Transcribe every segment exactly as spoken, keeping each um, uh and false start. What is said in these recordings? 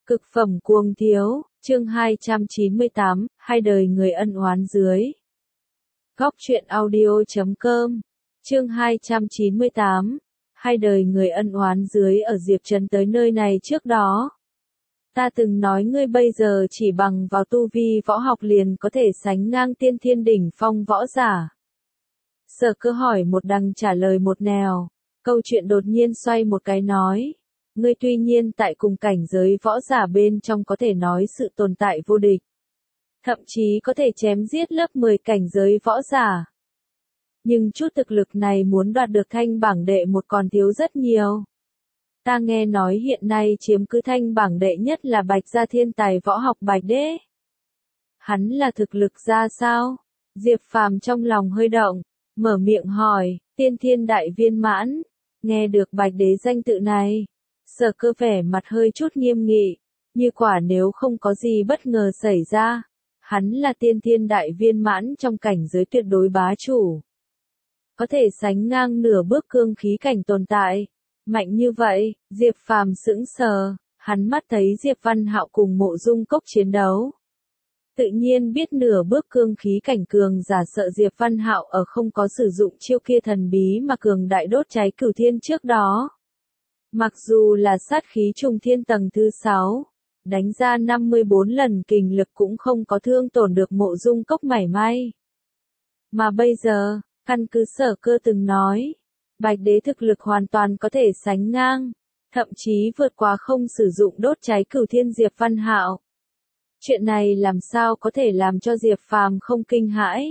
Cực phẩm cuồng thiếu, chương hai trăm chín mươi tám, hai đời người ân oán dưới. Góc truyện audio chấm com, chương hai trăm chín mươi tám, hai đời người ân oán dưới. Ở Diệp Trần tới nơi này trước đó, ta từng nói ngươi bây giờ chỉ bằng vào tu vi võ học liền có thể sánh ngang tiên thiên đỉnh phong võ giả. Sở Cơ hỏi một đằng trả lời một nẻo, câu chuyện đột nhiên xoay một cái nói. Ngươi tuy nhiên tại cùng cảnh giới võ giả bên trong có thể nói sự tồn tại vô địch. Thậm chí có thể chém giết lớp mười cảnh giới võ giả. Nhưng chút thực lực này muốn đoạt được thanh bảng đệ một còn thiếu rất nhiều. Ta nghe nói hiện nay chiếm cứ thanh bảng đệ nhất là Bạch Gia thiên tài võ học Bạch Đế. Hắn là thực lực ra sao? Diệp Phàm trong lòng hơi động, mở miệng hỏi, tiên thiên đại viên mãn. Nghe được Bạch Đế danh tự này, Sở Cơ vẻ mặt hơi chút nghiêm nghị, như quả nếu không có gì bất ngờ xảy ra, hắn là tiên thiên đại viên mãn trong cảnh giới tuyệt đối bá chủ. Có thể sánh ngang nửa bước cương khí cảnh tồn tại. Mạnh như vậy, Diệp Phàm sững sờ, hắn mắt thấy Diệp Văn Hạo cùng Mộ Dung Cốc chiến đấu. Tự nhiên biết nửa bước cương khí cảnh cường giả sợ Diệp Văn Hạo ở không có sử dụng chiêu kia thần bí mà cường đại đốt cháy cửu thiên trước đó. Mặc dù là sát khí trùng thiên tầng thứ sáu, đánh ra năm mươi bốn lần kình lực cũng không có thương tổn được Mộ Dung Cốc mảy may. Mà bây giờ, căn cứ Sở Cơ từng nói, Bạch Đế thực lực hoàn toàn có thể sánh ngang, thậm chí vượt qua không sử dụng đốt cháy cửu thiên Diệp Văn Hạo. Chuyện này làm sao có thể làm cho Diệp Phàm không kinh hãi?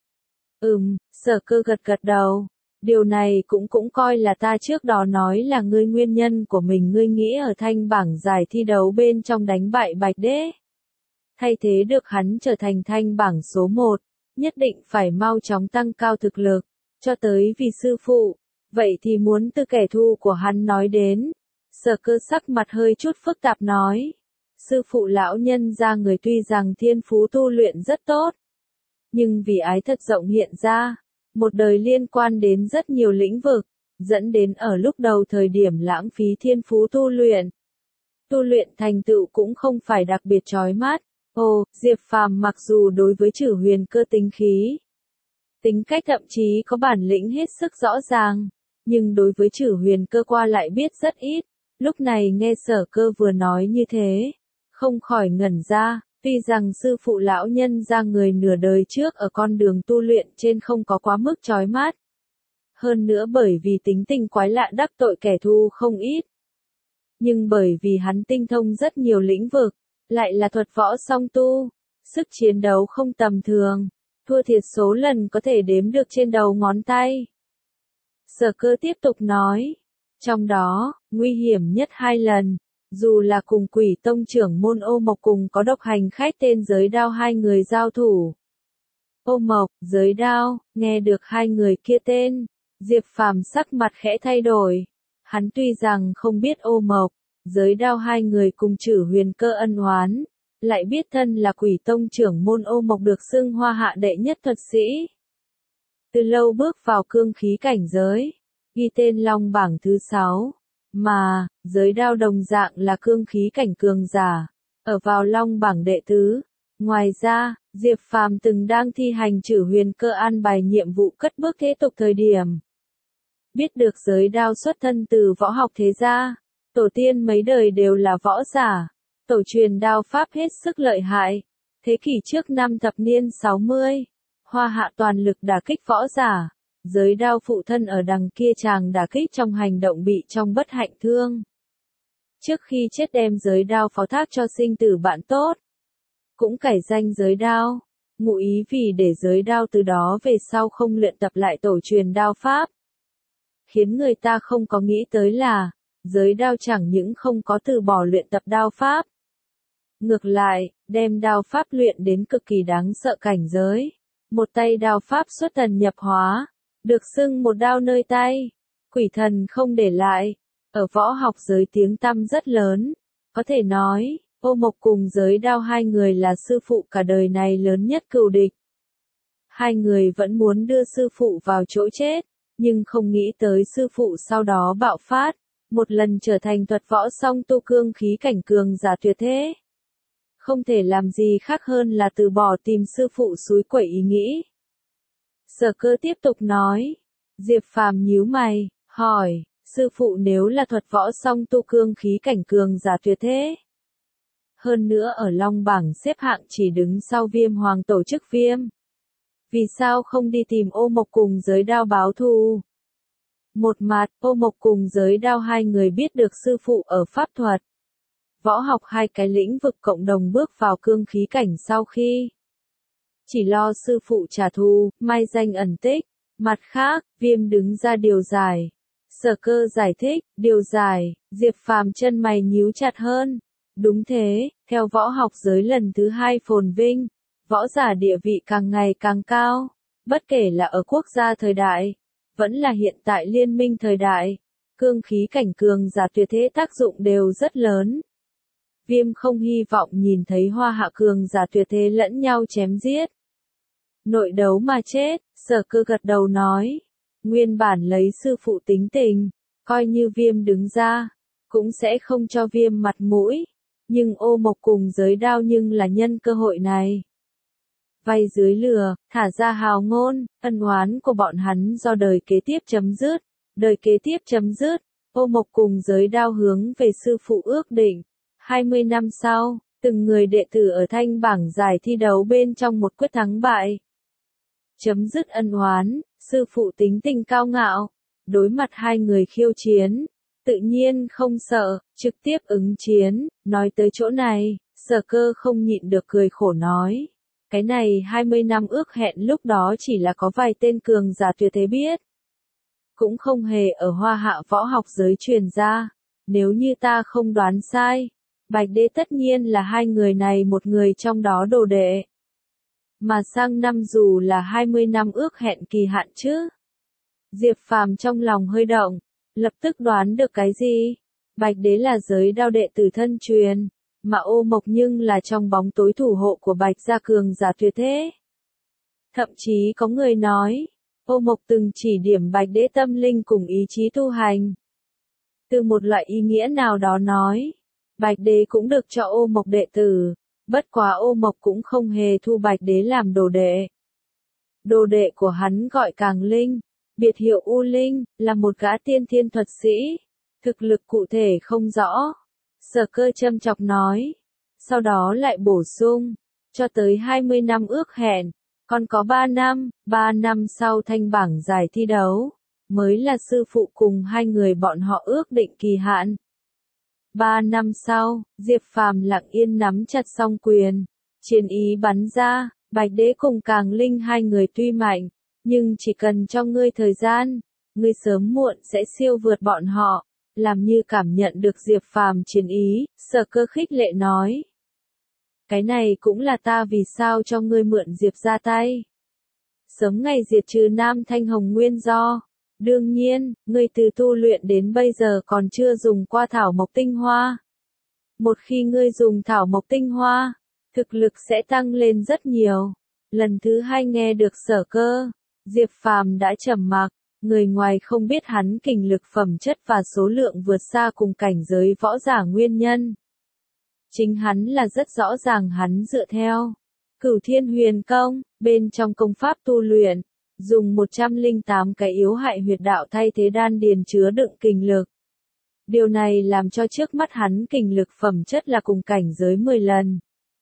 Ừm, Sở Cơ gật gật đầu. Điều này cũng cũng coi là ta trước đó nói là ngươi nguyên nhân của mình. Ngươi nghĩ ở thanh bảng giải thi đấu bên trong đánh bại Bạch Đế, thay thế được hắn trở thành thanh bảng số một, nhất định phải mau chóng tăng cao thực lực, cho tới vì sư phụ, vậy thì muốn từ kẻ thù của hắn nói đến. Sở Cơ sắc mặt hơi chút phức tạp nói, sư phụ lão nhân gia người tuy rằng thiên phú tu luyện rất tốt, nhưng vì ái thật rộng hiện ra, một đời liên quan đến rất nhiều lĩnh vực, dẫn đến ở lúc đầu thời điểm lãng phí thiên phú tu luyện. Tu luyện thành tựu cũng không phải đặc biệt chói mắt. Ồ, Diệp Phàm mặc dù đối với Trử Huyền Cơ tính khí, tính cách thậm chí có bản lĩnh hết sức rõ ràng, nhưng đối với Trử Huyền Cơ qua lại biết rất ít. Lúc này nghe Sở Cơ vừa nói như thế, không khỏi ngẩn ra. Tuy rằng sư phụ lão nhân gia người nửa đời trước ở con đường tu luyện trên không có quá mức chói mắt. Hơn nữa bởi vì tính tình quái lạ đắc tội kẻ thù không ít. Nhưng bởi vì hắn tinh thông rất nhiều lĩnh vực, lại là thuật võ song tu, sức chiến đấu không tầm thường, thua thiệt số lần có thể đếm được trên đầu ngón tay. Sở Cơ tiếp tục nói, trong đó, nguy hiểm nhất hai lần. Dù là cùng Quỷ Tông trưởng môn Ô Mộc cùng có độc hành khách tên Giới Đao hai người giao thủ. Ô Mộc, Giới Đao, nghe được hai người kia tên, Diệp Phàm sắc mặt khẽ thay đổi. Hắn tuy rằng không biết Ô Mộc, Giới Đao hai người cùng Trử Huyền Cơ ân oán, lại biết thân là Quỷ Tông trưởng môn Ô Mộc được xưng hoa hạ đệ nhất thuật sĩ. Từ lâu bước vào cương khí cảnh giới, ghi tên long bảng thứ sáu. Mà, Giới Đao đồng dạng là cương khí cảnh cường giả, ở vào long bảng đệ tứ. Ngoài ra, Diệp Phàm từng đang thi hành Trử Huyền Cơ an bài nhiệm vụ cất bước thế tục thời điểm. Biết được Giới Đao xuất thân từ võ học thế gia, tổ tiên mấy đời đều là võ giả, tổ truyền đao pháp hết sức lợi hại. Thế kỷ trước năm thập niên sáu mươi, hoa hạ toàn lực đả kích võ giả. Giới Đao phụ thân ở đằng kia chàng đả kích trong hành động bị trong bất hạnh thương. Trước khi chết đem Giới Đao phó thác cho sinh tử bạn tốt. Cũng cải danh Giới Đao, ngụ ý vì để Giới Đao từ đó về sau không luyện tập lại tổ truyền đao pháp. Khiến người ta không có nghĩ tới là, Giới Đao chẳng những không có từ bỏ luyện tập đao pháp. Ngược lại, đem đao pháp luyện đến cực kỳ đáng sợ cảnh giới. Một tay đao pháp xuất thần nhập hóa. Được xưng một đao nơi tay, quỷ thần không để lại, ở võ học giới tiếng tăm rất lớn, có thể nói, Ô Mộc cùng Giới Đao hai người là sư phụ cả đời này lớn nhất cừu địch. Hai người vẫn muốn đưa sư phụ vào chỗ chết, nhưng không nghĩ tới sư phụ sau đó bạo phát, một lần trở thành thuật võ song tu cương khí cảnh cường giả tuyệt thế. Không thể làm gì khác hơn là từ bỏ tìm sư phụ xúi quẩy ý nghĩ. Sở Cơ tiếp tục nói. Diệp Phàm nhíu mày, hỏi, sư phụ nếu là thuật võ song tu cương khí cảnh cường giả tuyệt thế. Hơn nữa ở Long bảng xếp hạng chỉ đứng sau Viêm Hoàng tổ chức Viêm. Vì sao không đi tìm Ô Mộc cùng Giới Đao báo thù? Một mặt, Ô Mộc cùng Giới Đao hai người biết được sư phụ ở pháp thuật, võ học hai cái lĩnh vực cộng đồng bước vào cương khí cảnh sau khi chỉ lo sư phụ trả thù, mai danh ẩn tích. Mặt khác, Viêm đứng ra điều giải. Sở Cơ giải thích, điều giải, Diệp Phàm chân mày nhíu chặt hơn. Đúng thế, theo võ học giới lần thứ hai phồn vinh, võ giả địa vị càng ngày càng cao, bất kể là ở quốc gia thời đại, vẫn là hiện tại liên minh thời đại, cương khí cảnh cường giả tuyệt thế tác dụng đều rất lớn. Viêm không hy vọng nhìn thấy Hoa Hạ cường giả tuyệt thế lẫn nhau chém giết, nội đấu mà chết. Sở Cơ gật đầu nói, nguyên bản lấy sư phụ tính tình, coi như Viêm đứng ra, cũng sẽ không cho Viêm mặt mũi, nhưng Ô Mộc cùng Giới Đao nhưng là nhân cơ hội này. Vay dưới lừa, thả ra hào ngôn, ân oán của bọn hắn do đời kế tiếp chấm dứt, đời kế tiếp chấm dứt, Ô Mộc cùng Giới Đao hướng về sư phụ ước định, hai mươi năm sau, từng người đệ tử ở thanh bảng giải thi đấu bên trong một quyết thắng bại. Chấm dứt ân oán, sư phụ tính tình cao ngạo, đối mặt hai người khiêu chiến, tự nhiên không sợ, trực tiếp ứng chiến. Nói tới chỗ này, Sở Cơ không nhịn được cười khổ nói, cái này hai mươi năm ước hẹn lúc đó chỉ là có vài tên cường giả tuyệt thế biết, cũng không hề ở Hoa Hạ võ học giới truyền ra. Nếu như ta không đoán sai, Bạch Đế tất nhiên là hai người này một người trong đó đồ đệ. Mà sang năm dù là hai mươi năm ước hẹn kỳ hạn chứ. Diệp Phàm trong lòng hơi động, lập tức đoán được cái gì. Bạch Đế là Giới Đao đệ tử thân truyền, mà Ô Mộc nhưng là trong bóng tối thủ hộ của Bạch gia cường giả tuyệt thế. Thậm chí có người nói, Ô Mộc từng chỉ điểm Bạch Đế tâm linh cùng ý chí tu hành. Từ một loại ý nghĩa nào đó nói, Bạch Đế cũng được cho Ô Mộc đệ tử, bất quá Ô Mộc cũng không hề thu Bạch Đế làm đồ đệ. Đồ đệ của hắn gọi Càng Linh, biệt hiệu U Linh, là một gã tiên thiên thuật sĩ, thực lực cụ thể không rõ. Sở Cơ châm chọc nói, sau đó lại bổ sung, cho tới hai mươi năm ước hẹn, còn có ba năm, ba năm sau thanh bảng giải thi đấu, mới là sư phụ cùng hai người bọn họ ước định kỳ hạn. Ba năm sau, Diệp Phàm lặng yên nắm chặt song quyền, chiến ý bắn ra. Bạch Đế cùng Càng Linh hai người tuy mạnh, nhưng chỉ cần cho ngươi thời gian, ngươi sớm muộn sẽ siêu vượt bọn họ. Làm như cảm nhận được Diệp Phàm chiến ý, Sở Cơ khích lệ nói, cái này cũng là ta vì sao cho ngươi mượn Diệp ra tay, sớm ngày diệt trừ Nam Thanh Hồng nguyên do. Đương nhiên, ngươi từ tu luyện đến bây giờ còn chưa dùng qua thảo mộc tinh hoa. Một khi ngươi dùng thảo mộc tinh hoa, thực lực sẽ tăng lên rất nhiều. Lần thứ hai nghe được Sở Cơ, Diệp Phàm đã trầm mặc, người ngoài không biết hắn kình lực phẩm chất và số lượng vượt xa cùng cảnh giới võ giả nguyên nhân. Chính hắn là rất rõ ràng hắn dựa theo Cửu Thiên Huyền Công, bên trong công pháp tu luyện, dùng một trăm lẻ tám cái yếu hại huyệt đạo thay thế đan điền chứa đựng kình lực. Điều này làm cho trước mắt hắn kình lực phẩm chất là cùng cảnh giới mười lần.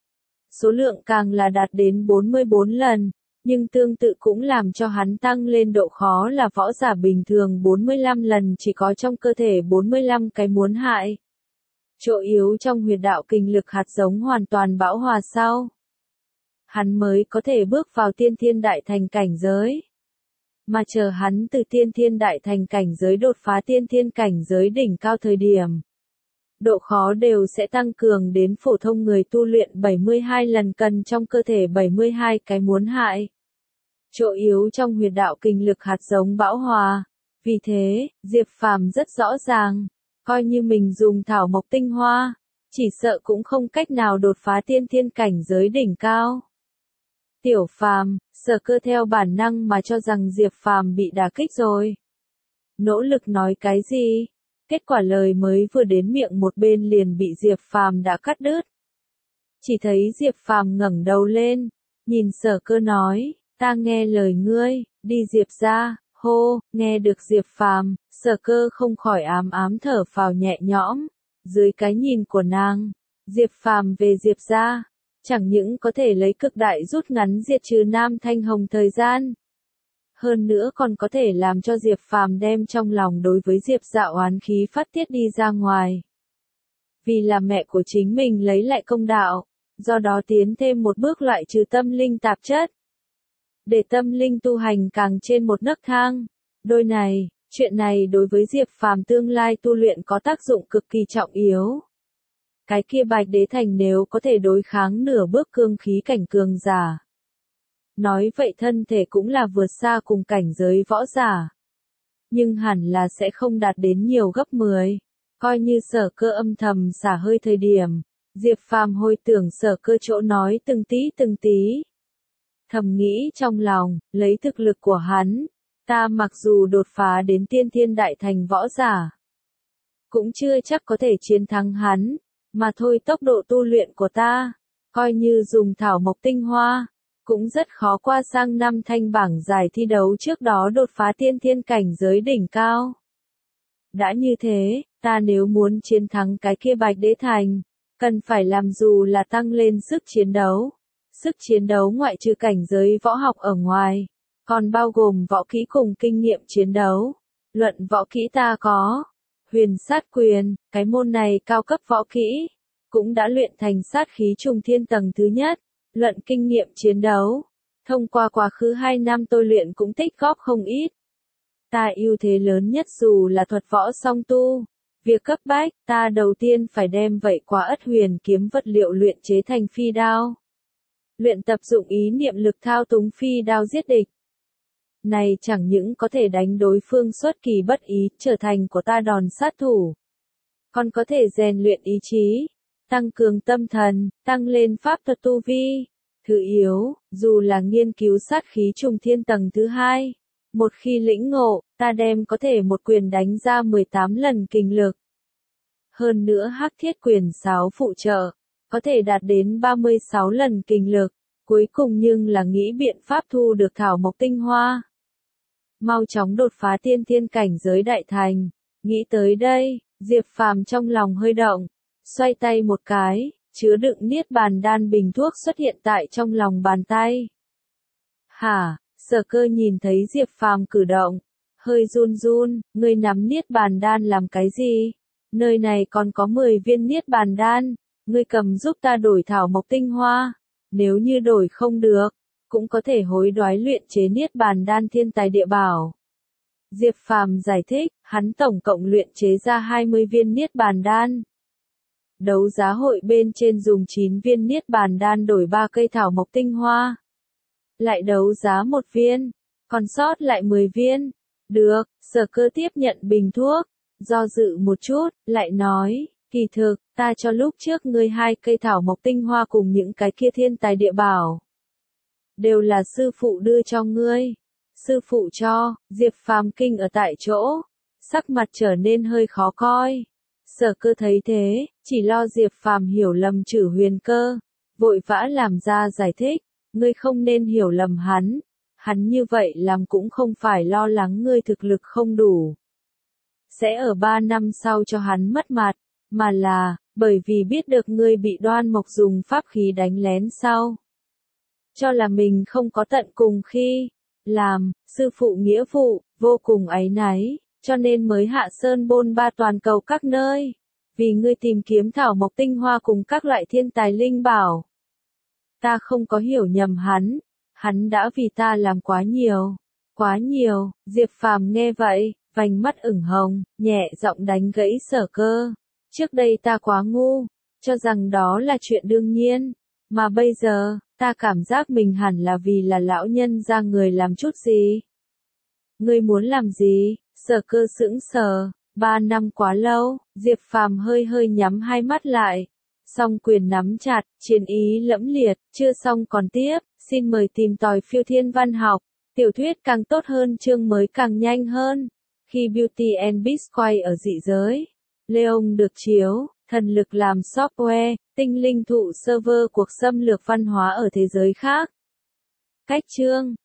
Số lượng càng là đạt đến bốn mươi bốn lần, nhưng tương tự cũng làm cho hắn tăng lên độ khó là võ giả bình thường bốn mươi lăm lần chỉ có trong cơ thể bốn mươi lăm cái muốn hại. Chỗ yếu trong huyệt đạo kình lực hạt giống hoàn toàn bão hòa sau, hắn mới có thể bước vào tiên thiên đại thành cảnh giới. Mà chờ hắn từ tiên thiên đại thành cảnh giới đột phá tiên thiên cảnh giới đỉnh cao thời điểm, độ khó đều sẽ tăng cường đến phổ thông người tu luyện bảy mươi hai lần cần trong cơ thể bảy mươi hai cái muốn hại. Chỗ yếu trong huyệt đạo kình lực hạt giống bão hòa. Vì thế, Diệp Phàm rất rõ ràng, coi như mình dùng thảo mộc tinh hoa, chỉ sợ cũng không cách nào đột phá tiên thiên cảnh giới đỉnh cao. Tiểu Phàm, Sở Cơ theo bản năng mà cho rằng Diệp Phàm bị đả kích rồi. Nỗ lực nói cái gì? Kết quả lời mới vừa đến miệng một bên liền bị Diệp Phàm đã cắt đứt. Chỉ thấy Diệp Phàm ngẩng đầu lên, nhìn Sở Cơ nói, ta nghe lời ngươi, đi Diệp ra, hô, nghe được Diệp Phàm, Sở Cơ không khỏi ám ám thở phào nhẹ nhõm, dưới cái nhìn của nàng, Diệp Phàm về Diệp ra, chẳng những có thể lấy cực đại rút ngắn diệt trừ Nam Thanh Hồng thời gian. Hơn nữa còn có thể làm cho Diệp Phàm đem trong lòng đối với Diệp Dạ oán khí phát tiết đi ra ngoài. Vì là mẹ của chính mình lấy lại công đạo, do đó tiến thêm một bước loại trừ tâm linh tạp chất. Để tâm linh tu hành càng trên một nấc thang. Đôi này, chuyện này đối với Diệp Phàm tương lai tu luyện có tác dụng cực kỳ trọng yếu. Cái kia Bạch Đế Thành nếu có thể đối kháng nửa bước cương khí cảnh cường giả. Nói vậy thân thể cũng là vượt xa cùng cảnh giới võ giả. Nhưng hẳn là sẽ không đạt đến nhiều gấp mười. Coi như Sở Cơ âm thầm xả hơi thời điểm, Diệp Phàm hồi tưởng Sở Cơ chỗ nói từng tí từng tí. Thầm nghĩ trong lòng, lấy thực lực của hắn, ta mặc dù đột phá đến tiên thiên đại thành võ giả, cũng chưa chắc có thể chiến thắng hắn, mà thôi tốc độ tu luyện của ta, coi như dùng thảo mộc tinh hoa, cũng rất khó qua sang năm thanh bảng giải thi đấu trước đó đột phá tiên thiên cảnh giới đỉnh cao. Đã như thế, ta nếu muốn chiến thắng cái kia Bạch Đế Thành, cần phải làm dù là tăng lên sức chiến đấu. Sức chiến đấu ngoại trừ cảnh giới võ học ở ngoài, còn bao gồm võ kỹ cùng kinh nghiệm chiến đấu. Luận võ kỹ ta có Huyền Sát Quyền, cái môn này cao cấp võ kỹ, cũng đã luyện thành sát khí trùng thiên tầng thứ nhất. Luận kinh nghiệm chiến đấu, thông qua quá khứ hai năm tôi luyện cũng tích góp không ít. Ta ưu thế lớn nhất dù là thuật võ song tu. Việc cấp bách, ta đầu tiên phải đem vậy quả Ất Huyền kiếm vật liệu luyện chế thành phi đao. Luyện tập dụng ý niệm lực thao túng phi đao giết địch. Này chẳng những có thể đánh đối phương xuất kỳ bất ý, trở thành của ta đòn sát thủ. Còn có thể rèn luyện ý chí, tăng cường tâm thần, tăng lên pháp thuật tu vi. Thứ yếu, dù là nghiên cứu sát khí trùng thiên tầng thứ hai, một khi lĩnh ngộ, ta đem có thể một quyền đánh ra mười tám lần kinh lực. Hơn nữa Hắc Thiết Quyền sáu phụ trợ, có thể đạt đến ba mươi sáu lần kinh lực, cuối cùng nhưng là nghĩ biện pháp thu được thảo mộc tinh hoa. Mau chóng đột phá tiên thiên cảnh giới đại thành, nghĩ tới đây, Diệp Phàm trong lòng hơi động, xoay tay một cái, chứa đựng niết bàn đan bình thuốc xuất hiện tại trong lòng bàn tay. Hả, Sở Cơ nhìn thấy Diệp Phàm cử động, hơi run run, ngươi nắm niết bàn đan làm cái gì? Nơi này còn có mười viên niết bàn đan, ngươi cầm giúp ta đổi thảo mộc tinh hoa, nếu như đổi không được, cũng có thể hối đoái luyện chế niết bàn đan thiên tài địa bảo. Diệp Phàm giải thích, hắn tổng cộng luyện chế ra hai mươi viên niết bàn đan. Đấu giá hội bên trên dùng chín viên niết bàn đan đổi ba cây thảo mộc tinh hoa. Lại đấu giá một viên, còn sót lại mười viên. Được, Sở Cơ tiếp nhận bình thuốc, do dự một chút, lại nói, kỳ thực, ta cho lúc trước ngươi hai cây thảo mộc tinh hoa cùng những cái kia thiên tài địa bảo. Đều là sư phụ đưa cho ngươi. Sư phụ cho, Diệp Phàm kinh ở tại chỗ, sắc mặt trở nên hơi khó coi. Sở Cơ thấy thế, chỉ lo Diệp Phàm hiểu lầm Trử Huyền Cơ, vội vã làm ra giải thích, ngươi không nên hiểu lầm hắn, hắn như vậy làm cũng không phải lo lắng ngươi thực lực không đủ. Sẽ ở ba năm sau cho hắn mất mặt, mà là, bởi vì biết được ngươi bị Đoan Mộc dùng pháp khí đánh lén sau. Cho là mình không có tận cùng khi làm, sư phụ nghĩa vụ, vô cùng áy náy, cho nên mới hạ sơn bôn ba toàn cầu các nơi. Vì ngươi tìm kiếm thảo mộc tinh hoa cùng các loại thiên tài linh bảo. Ta không có hiểu nhầm hắn, hắn đã vì ta làm quá nhiều, quá nhiều. Diệp Phàm nghe vậy, vành mắt ửng hồng, nhẹ giọng đánh gãy Sở Cơ. Trước đây ta quá ngu, cho rằng đó là chuyện đương nhiên, mà bây giờ, ta cảm giác mình hẳn là vì là lão nhân ra người làm chút gì. Ngươi muốn làm gì? Sở Cơ sững sờ, ba năm quá lâu, Diệp Phàm hơi hơi nhắm hai mắt lại, song quyền nắm chặt, chiến ý lẫm liệt, chưa xong còn tiếp, xin mời tìm tòi phiêu thiên văn học, tiểu thuyết càng tốt hơn chương mới càng nhanh hơn. Khi Beauty and Beast quay ở dị giới, Leon được chiếu, thần lực làm software, tinh linh thụ server cuộc xâm lược văn hóa ở thế giới khác. Cách chương